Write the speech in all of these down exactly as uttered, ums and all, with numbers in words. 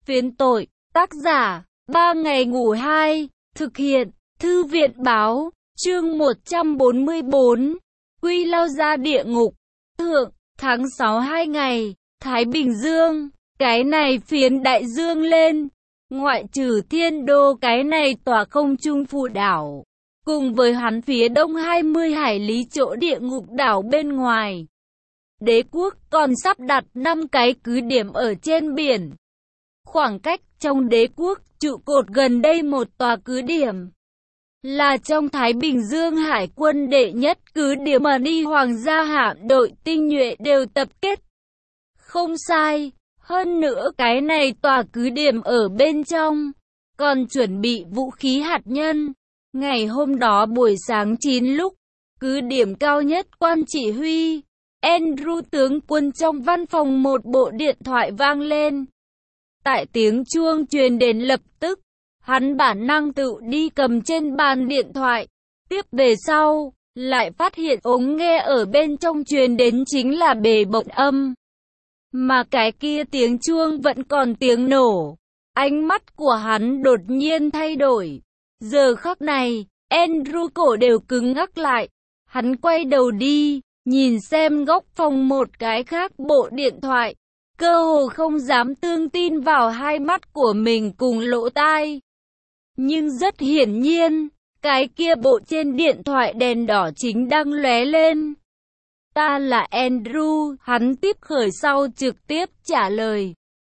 Phiến tội, tác giả, ba ngày ngủ hai, thực hiện, thư viện báo, chương một trăm bốn mươi bốn, Quy lao ra địa ngục, thượng, tháng sáu hai ngày, Thái Bình Dương, cái này phiến đại dương lên, ngoại trừ Thiên Đô cái này tòa không trung phụ đảo, cùng với hắn phía đông hai mươi hải lý chỗ địa ngục đảo bên ngoài. Đế quốc còn sắp đặt năm cái cứ điểm ở trên biển. Khoảng cách trong đế quốc trụ cột gần đây một tòa cứ điểm là trong Thái Bình Dương hải quân đệ nhất cứ điểm mà đi hoàng gia hạm đội tinh nhuệ đều tập kết. Không sai, hơn nữa cái này tòa cứ điểm ở bên trong còn chuẩn bị vũ khí hạt nhân. Ngày hôm đó buổi sáng chín lúc, cứ điểm cao nhất quan chỉ huy Andrew tướng quân trong văn phòng một bộ điện thoại vang lên. Tại tiếng chuông truyền đến lập tức, hắn bản năng tự đi cầm trên bàn điện thoại. Tiếp về sau, lại phát hiện ống nghe ở bên trong truyền đến chính là bề bộn âm. Mà cái kia tiếng chuông vẫn còn tiếng nổ. Ánh mắt của hắn đột nhiên thay đổi. Giờ khắc này, Andrew cổ đều cứng ngắc lại. Hắn quay đầu đi, nhìn xem góc phòng một cái khác bộ điện thoại. Cơ hồ không dám tương tin vào hai mắt của mình cùng lỗ tai. Nhưng rất hiển nhiên, cái kia bộ trên điện thoại đèn đỏ chính đang lóe lên. Ta là Andrew, hắn tiếp khởi sau trực tiếp trả lời.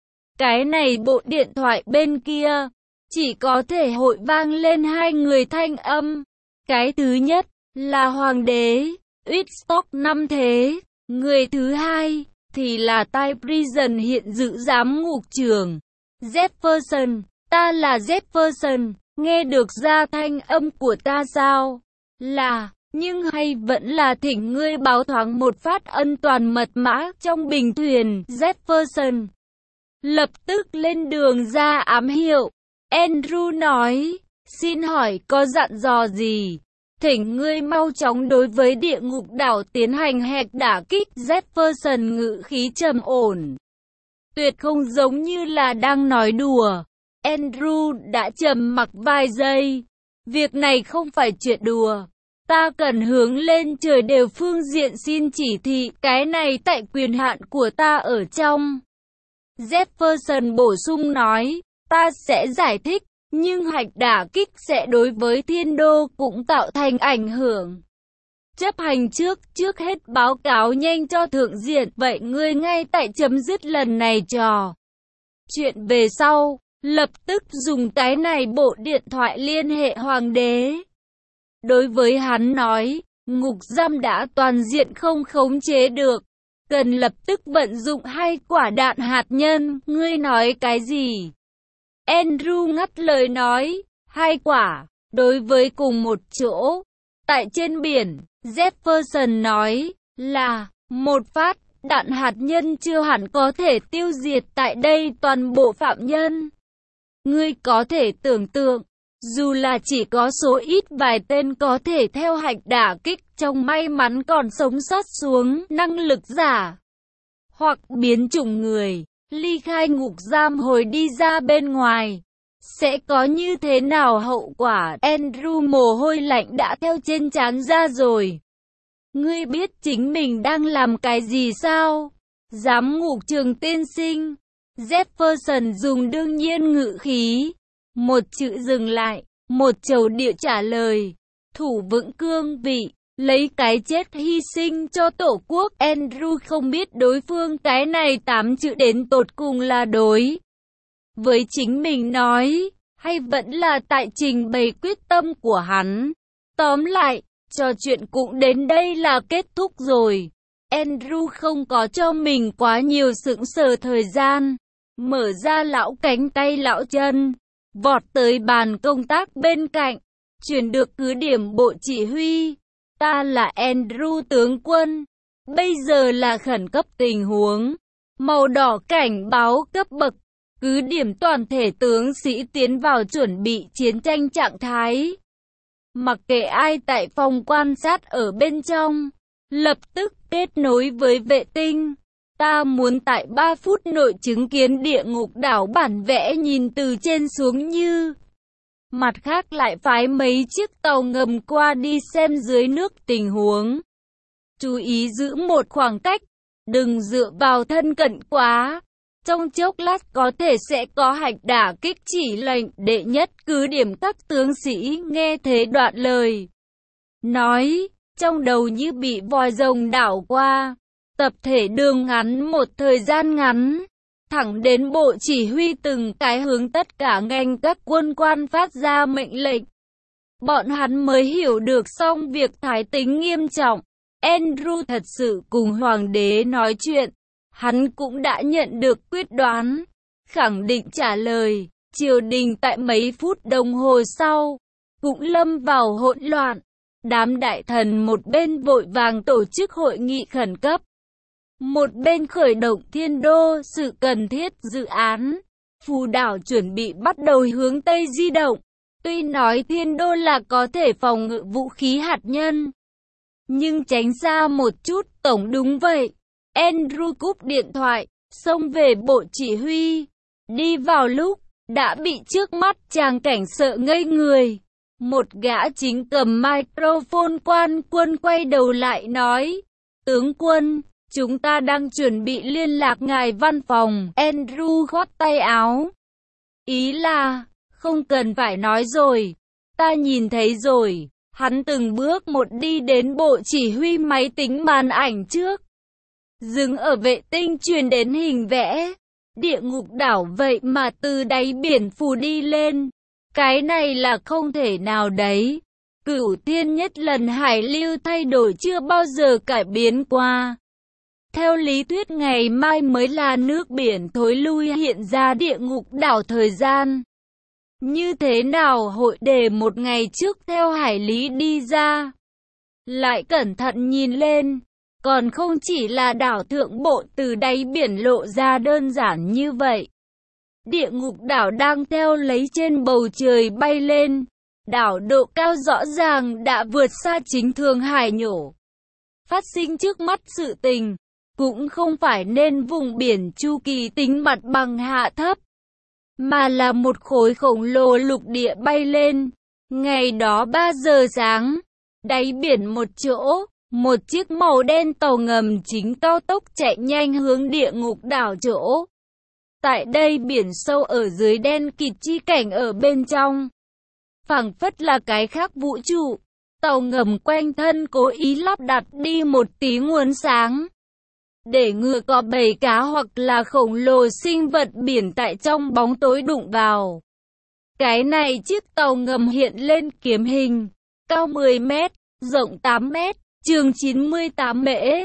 Cái này bộ điện thoại bên kia, chỉ có thể hội vang lên hai người thanh âm. Cái thứ nhất, là Hoàng đế, Whitstock năm thế. Người thứ hai, thì là Tai Prison hiện giữ giám ngục trưởng, Jefferson. Ta là Jefferson, nghe được ra thanh âm của ta sao? Là, nhưng hay vẫn là thỉnh ngươi báo thoáng một phát ân toàn mật mã trong bình thuyền, Jefferson. Lập tức lên đường ra ám hiệu. Andrew nói, xin hỏi có dặn dò gì? Thỉnh ngươi mau chóng đối với địa ngục đảo tiến hành hạch đả kích. Jefferson ngữ khí trầm ổn, tuyệt không giống như là đang nói đùa. Andrew đã trầm mặc vài giây. Việc này không phải chuyện đùa. Ta cần hướng lên trời đều phương diện xin chỉ thị. Cái này tại quyền hạn của ta ở trong. Jefferson bổ sung nói, ta sẽ giải thích. Nhưng hạch đả kích sẽ đối với Thiên Đô cũng tạo thành ảnh hưởng. Chấp hành trước, trước hết báo cáo nhanh cho thượng diện. Vậy ngươi ngay tại chấm dứt lần này trò chuyện về sau, lập tức dùng cái này bộ điện thoại liên hệ hoàng đế. Đối với hắn nói, ngục giam đã toàn diện không khống chế được. Cần lập tức vận dụng hai quả đạn hạt nhân. Ngươi nói cái gì? Andrew ngắt lời nói, hai quả, đối với cùng một chỗ. Tại trên biển, Jefferson nói, là, một phát, đạn hạt nhân chưa hẳn có thể tiêu diệt tại đây toàn bộ phạm nhân. Ngươi có thể tưởng tượng, dù là chỉ có số ít vài tên có thể theo hạch đả kích trong may mắn còn sống sót xuống năng lực giả, hoặc biến chủng người, ly khai ngục giam hồi đi ra bên ngoài, sẽ có như thế nào hậu quả? Andrew mồ hôi lạnh đã theo trên trán ra rồi. Ngươi biết chính mình đang làm cái gì sao? Giám ngục trường tiên sinh. Jefferson dùng đương nhiên ngữ khí. Một chữ dừng lại, một chầu địa trả lời. Thủ vững cương vị, lấy cái chết hy sinh cho tổ quốc. Andrew không biết đối phương cái này tám chữ đến tột cùng là đối với chính mình nói, hay vẫn là tại trình bày quyết tâm của hắn. Tóm lại, trò chuyện cũng đến đây là kết thúc rồi. Andrew không có cho mình quá nhiều sững sờ thời gian. Mở ra lão cánh tay lão chân, vọt tới bàn công tác bên cạnh, chuyển được cứ điểm bộ chỉ huy. Ta là Andrew tướng quân. Bây giờ là khẩn cấp tình huống. Màu đỏ cảnh báo cấp bậc. Cứ điểm toàn thể tướng sĩ tiến vào chuẩn bị chiến tranh trạng thái. Mặc kệ ai tại phòng quan sát ở bên trong, lập tức kết nối với vệ tinh. Ta muốn tại ba phút nội chứng kiến địa ngục đảo bản vẽ nhìn từ trên xuống như. Mặt khác lại phái mấy chiếc tàu ngầm qua đi xem dưới nước tình huống. Chú ý giữ một khoảng cách, đừng dựa vào thân cận quá. Trong chốc lát có thể sẽ có hạch đả kích chỉ lệnh. Đệ nhất cứ điểm các tướng sĩ nghe thế đoạn lời nói, trong đầu như bị vòi rồng đảo qua. Tập thể đường ngắn một thời gian ngắn, thẳng đến bộ chỉ huy từng cái hướng tất cả ngành các quân quan phát ra mệnh lệnh. Bọn hắn mới hiểu được xong việc thái tính nghiêm trọng. Andrew thật sự cùng hoàng đế nói chuyện, hắn cũng đã nhận được quyết đoán, khẳng định trả lời. Triều đình tại mấy phút đồng hồ sau, cũng lâm vào hỗn loạn. Đám đại thần một bên vội vàng tổ chức hội nghị khẩn cấp, một bên khởi động thiên đô sự cần thiết dự án. Phù đảo chuẩn bị bắt đầu hướng Tây di động. Tuy nói thiên đô là có thể phòng ngự vũ khí hạt nhân, nhưng tránh xa một chút, tổng đúng vậy. Andrew cúp điện thoại, xông về bộ chỉ huy. Đi vào lúc, đã bị trước mắt tràng cảnh sợ ngây người. Một gã chính cầm microphone quan quân quay đầu lại nói, tướng quân, chúng ta đang chuẩn bị liên lạc ngài văn phòng. Andrew khoát tay áo. Ý là, không cần phải nói rồi, ta nhìn thấy rồi. Hắn từng bước một đi đến bộ chỉ huy máy tính màn ảnh trước. Dừng ở vệ tinh truyền đến hình vẽ. Địa ngục đảo vậy mà từ đáy biển phù đi lên. Cái này là không thể nào đấy. Cửu thiên nhất lần hải lưu thay đổi chưa bao giờ cải biến qua. Theo lý thuyết ngày mai mới là nước biển thối lui hiện ra địa ngục đảo thời gian. Như thế nào hội đề một ngày trước theo hải lý đi ra. Lại cẩn thận nhìn lên, còn không chỉ là đảo thượng bộ từ đáy biển lộ ra đơn giản như vậy. Địa ngục đảo đang theo lấy trên bầu trời bay lên. Đảo độ cao rõ ràng đã vượt xa chính thường hải nhổ. Phát sinh trước mắt sự tình, cũng không phải nên vùng biển chu kỳ tính mặt bằng hạ thấp, mà là một khối khổng lồ lục địa bay lên. Ngày đó ba giờ sáng, đáy biển một chỗ, một chiếc màu đen tàu ngầm chính cao tốc chạy nhanh hướng địa ngục đảo chỗ. Tại đây biển sâu ở dưới đen kịt, chi cảnh ở bên trong phảng phất là cái khác vũ trụ. Tàu ngầm quanh thân cố ý lắp đặt đi một tí nguồn sáng, để ngừa có bầy cá hoặc là khổng lồ sinh vật biển tại trong bóng tối đụng vào. Cái này chiếc tàu ngầm hiện lên kiếm hình, cao mười mét, rộng tám mét, trường chín mươi tám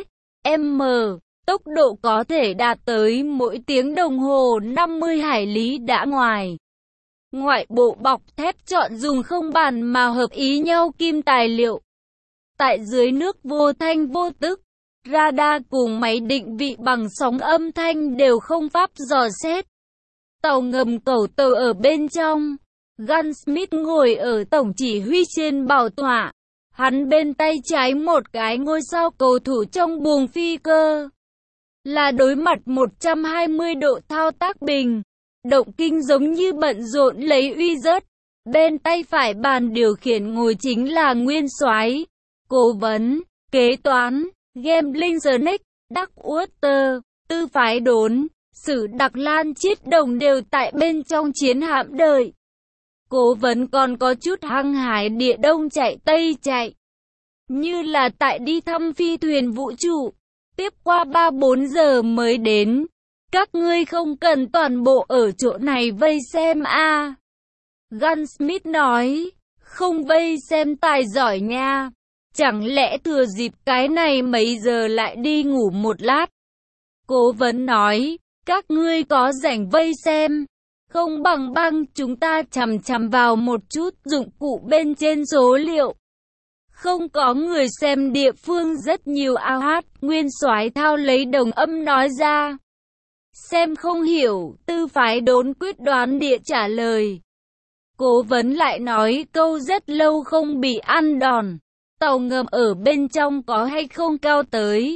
m, tốc độ có thể đạt tới mỗi tiếng đồng hồ năm mươi hải lý đã ngoài. Ngoại bộ bọc thép chọn dùng không bàn mà hợp ý nhau kim tài liệu. Tại dưới nước vô thanh vô tức, radar cùng máy định vị bằng sóng âm thanh đều không pháp dò xét. Tàu ngầm cầu tàu ở bên trong. Gunsmith ngồi ở tổng chỉ huy trên bảo tọa. Hắn bên tay trái một cái ngôi sao cầu thủ trong buồng phi cơ. Là đối mặt một trăm hai mươi độ thao tác bình. Động kinh giống như bận rộn lấy uy dứt. Bên tay phải bàn điều khiển ngồi chính là nguyên soái, cố vấn, kế toán, gambling snake, Đắc Water, tư phái đốn, sử Đặc Lan Chiết Đồng đều tại bên trong chiến hạm đợi. Cố vấn còn có chút hăng hái địa đông chạy tây chạy, như là tại đi thăm phi thuyền vũ trụ, tiếp qua ba bốn giờ mới đến. Các ngươi không cần toàn bộ ở chỗ này vây xem a. À. Gunsmith nói, không vây xem tài giỏi nha. Chẳng lẽ thừa dịp cái này mấy giờ lại đi ngủ một lát? Cố vấn nói, các ngươi có rảnh vây xem. Không bằng băng chúng ta chằm chằm vào một chút dụng cụ bên trên số liệu. Không có người xem địa phương rất nhiều ao hát, nguyên soái thao lấy đồng âm nói ra. Xem không hiểu, tư phái đốn quyết đoán địa trả lời. Cố vấn lại nói câu rất lâu không bị ăn đòn. Tàu ngầm ở bên trong có hay không cao tới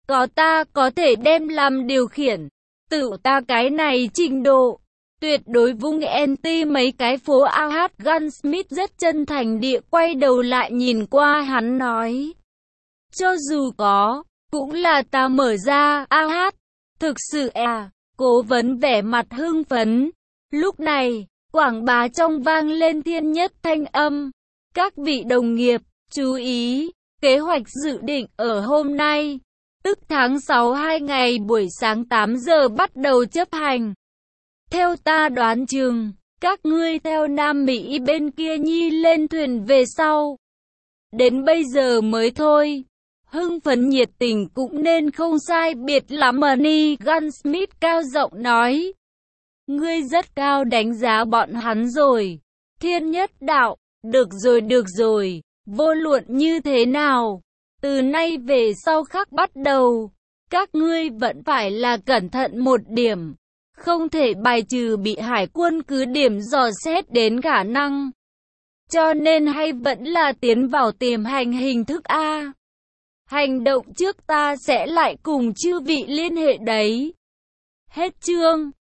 có ta có thể đem làm điều khiển. Tự ta cái này trình độ. Tuyệt đối vung anti mấy cái phố a hát. Gunsmith rất chân thành địa quay đầu lại nhìn qua hắn nói. Cho dù có, cũng là ta mở ra a hát. Thực sự à, cố vấn vẻ mặt hưng phấn. Lúc này, quảng bá trong vang lên thiên nhất thanh âm. Các vị đồng nghiệp, chú ý, kế hoạch dự định ở hôm nay, tức tháng sáu hai ngày buổi sáng tám giờ bắt đầu chấp hành. Theo ta đoán chừng, các ngươi theo Nam Mỹ bên kia nhi lên thuyền về sau. Đến bây giờ mới thôi. Hưng phấn nhiệt tình cũng nên không sai biệt lắm mà ni. Gunsmith cao giọng nói. Ngươi rất cao đánh giá bọn hắn rồi. Thiên nhất đạo, được rồi được rồi, vô luận như thế nào. Từ nay về sau khắc bắt đầu, các ngươi vẫn phải là cẩn thận một điểm. Không thể bài trừ bị hải quân cứ điểm dò xét đến khả năng. Cho nên hay vẫn là tiến vào tiềm hành hình thức A. Hành động trước ta sẽ lại cùng chư vị liên hệ đấy. Hết chương.